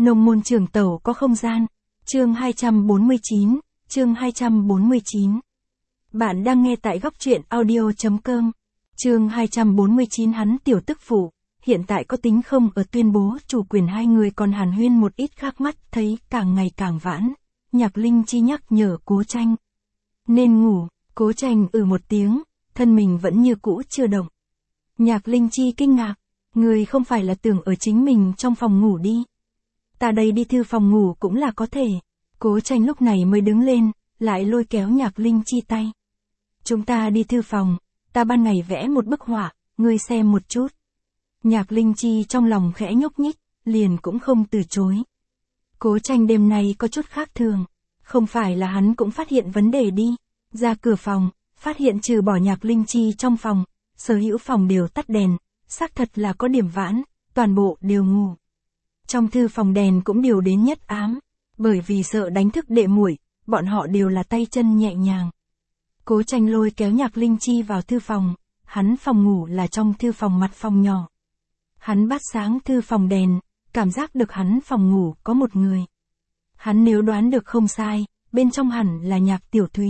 Nông môn trường tẩu có không gian. Chương 249, chương 249. Bạn đang nghe tại góc truyện audio.com. Chương 249 hắn tiểu tức phụ, hiện tại có tính không ở tuyên bố chủ quyền hai người còn hàn huyên một ít khác mắt thấy càng ngày càng vãn. Nhạc Linh Chi nhắc nhở Cố Tranh. Nên ngủ, Cố Tranh một tiếng, thân mình vẫn như cũ chưa động. Nhạc Linh Chi kinh ngạc, người không phải là tưởng ở chính mình trong phòng ngủ đi. Ta đây đi thư phòng ngủ cũng là có thể. Cố Tranh lúc này mới đứng lên, lại lôi kéo Nhạc Linh Chi tay. Chúng ta đi thư phòng, ta ban ngày vẽ một bức họa, ngươi xem một chút. Nhạc Linh Chi trong lòng khẽ nhúc nhích, liền cũng không từ chối. Cố Tranh đêm nay có chút khác thường, không phải là hắn cũng phát hiện vấn đề đi. Ra cửa phòng, phát hiện trừ bỏ Nhạc Linh Chi trong phòng, sở hữu phòng đều tắt đèn, xác thật là có điểm vãn, toàn bộ đều ngủ. Trong thư phòng đèn cũng điều đến nhất ám, bởi vì sợ đánh thức đệ muội, bọn họ đều là tay chân nhẹ nhàng. Cố Tranh lôi kéo Nhạc Linh Chi vào thư phòng, hắn phòng ngủ là trong thư phòng mặt phòng nhỏ. Hắn bắt sáng thư phòng đèn, cảm giác được hắn phòng ngủ có một người. Hắn nếu đoán được không sai, bên trong hẳn là Nhạc Tiểu Thúy.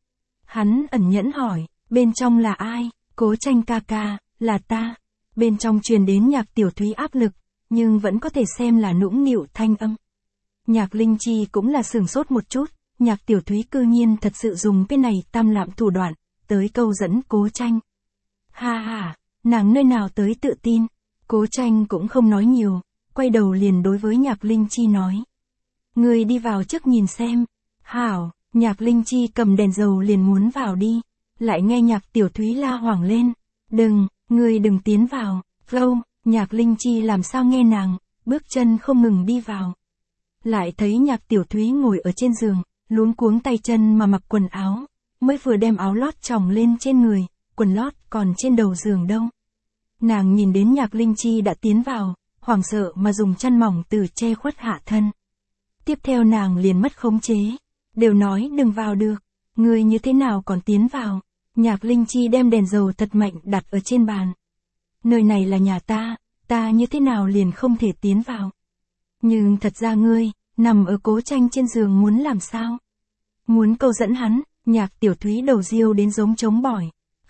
Hắn ẩn nhẫn hỏi, bên trong là ai? Cố Tranh ca ca, là ta. Bên trong truyền đến Nhạc Tiểu Thúy áp lực, nhưng vẫn có thể xem là nũng nịu thanh âm. Nhạc Linh Chi cũng là sửng sốt một chút, Nhạc Tiểu Thúy cư nhiên thật sự dùng cái này tam lạm thủ đoạn, tới câu dẫn Cố Tranh. Ha ha, nàng nơi nào tới tự tin. Cố Tranh cũng không nói nhiều, quay đầu liền đối với Nhạc Linh Chi nói. Người đi vào trước nhìn xem. Hảo, Nhạc Linh Chi cầm đèn dầu liền muốn vào đi, lại nghe Nhạc Tiểu Thúy la hoảng lên. Đừng, người đừng tiến vào. Lâu, Nhạc Linh Chi làm sao nghe nàng, bước chân không ngừng đi vào. Lại thấy Nhạc Tiểu Thúy ngồi ở trên giường, luống cuống tay chân mà mặc quần áo, mới vừa đem áo lót chồng lên trên người, quần lót còn trên đầu giường đâu. Nàng nhìn đến Nhạc Linh Chi đã tiến vào, hoảng sợ mà dùng chăn mỏng từ che khuất hạ thân. Tiếp theo nàng liền mất khống chế, đều nói đừng vào được, người như thế nào còn tiến vào. Nhạc Linh Chi đem đèn dầu thật mạnh đặt ở trên bàn. Nơi này là nhà ta như thế nào liền không thể tiến vào. Nhưng thật ra ngươi, nằm ở Cố Tranh trên giường muốn làm sao? Muốn câu dẫn hắn. Nhạc Tiểu Thúy đầu riêu đến giống trống bỏi.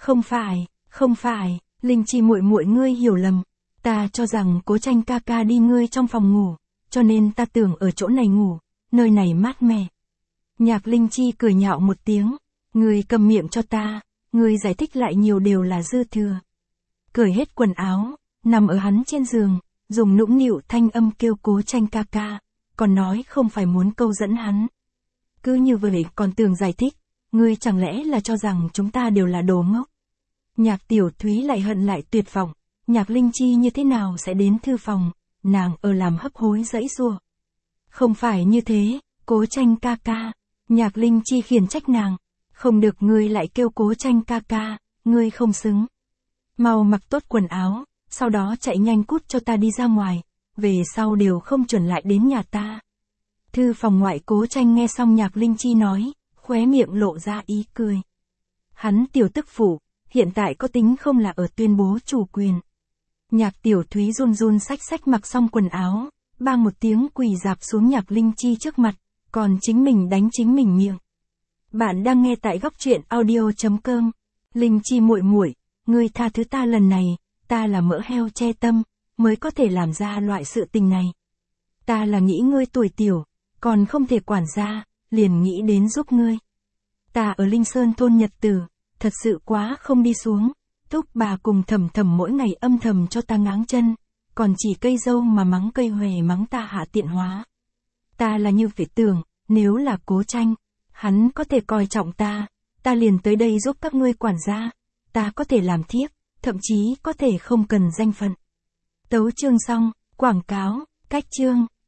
Không phải, Linh Chi muội muội ngươi hiểu lầm. Ta cho rằng Cố Tranh ca ca đi ngươi trong phòng ngủ, cho nên ta tưởng ở chỗ này ngủ, nơi này mát mẻ. Nhạc Linh Chi cười nhạo một tiếng, ngươi cầm miệng cho ta, ngươi giải thích lại nhiều đều là dư thừa. Cởi hết quần áo, nằm ở hắn trên giường, dùng nũng nịu thanh âm kêu Cố Tranh ca ca, còn nói không phải muốn câu dẫn hắn. Cứ như vậy còn tưởng giải thích, ngươi chẳng lẽ là cho rằng chúng ta đều là đồ ngốc. Nhạc Tiểu Thúy lại hận lại tuyệt vọng, Nhạc Linh Chi như thế nào sẽ đến thư phòng, nàng ở làm hấp hối dãy giụa. Không phải như thế, Cố Tranh ca ca. Nhạc Linh Chi khiển trách nàng, không được ngươi lại kêu Cố Tranh ca ca, ngươi không xứng. Mau mặc tốt quần áo, sau đó chạy nhanh cút cho ta đi ra ngoài, về sau đều không chuẩn lại đến nhà ta. Thư phòng ngoại Cố Tranh nghe xong Nhạc Linh Chi nói, khóe miệng lộ ra ý cười. Hắn tiểu tức phụ, hiện tại có tính không là ở tuyên bố chủ quyền. Nhạc Tiểu Thúy run run xách mặc xong quần áo, bang một tiếng quỳ rạp xuống Nhạc Linh Chi trước mặt, còn chính mình đánh chính mình miệng. Bạn đang nghe tại góc truyện audio.com. Linh Chi muội muội, ngươi tha thứ ta lần này, ta là mỡ heo che tâm, mới có thể làm ra loại sự tình này. Ta là nghĩ ngươi tuổi tiểu, còn không thể quản gia, liền nghĩ đến giúp ngươi. Ta ở Linh Sơn thôn nhật tử, thật sự quá không đi xuống, Thúc bà cùng Thẩm Thẩm mỗi ngày âm thầm cho ta ngáng chân, còn chỉ cây dâu mà mắng cây huệ mắng ta hạ tiện hóa. Ta là như phải tưởng, nếu là Cố Tranh, hắn có thể coi trọng ta liền tới đây giúp các ngươi quản gia, ta có thể làm thiếp, thậm chí có thể không cần danh phận. Tấu chương xong, quảng cáo, cách chương.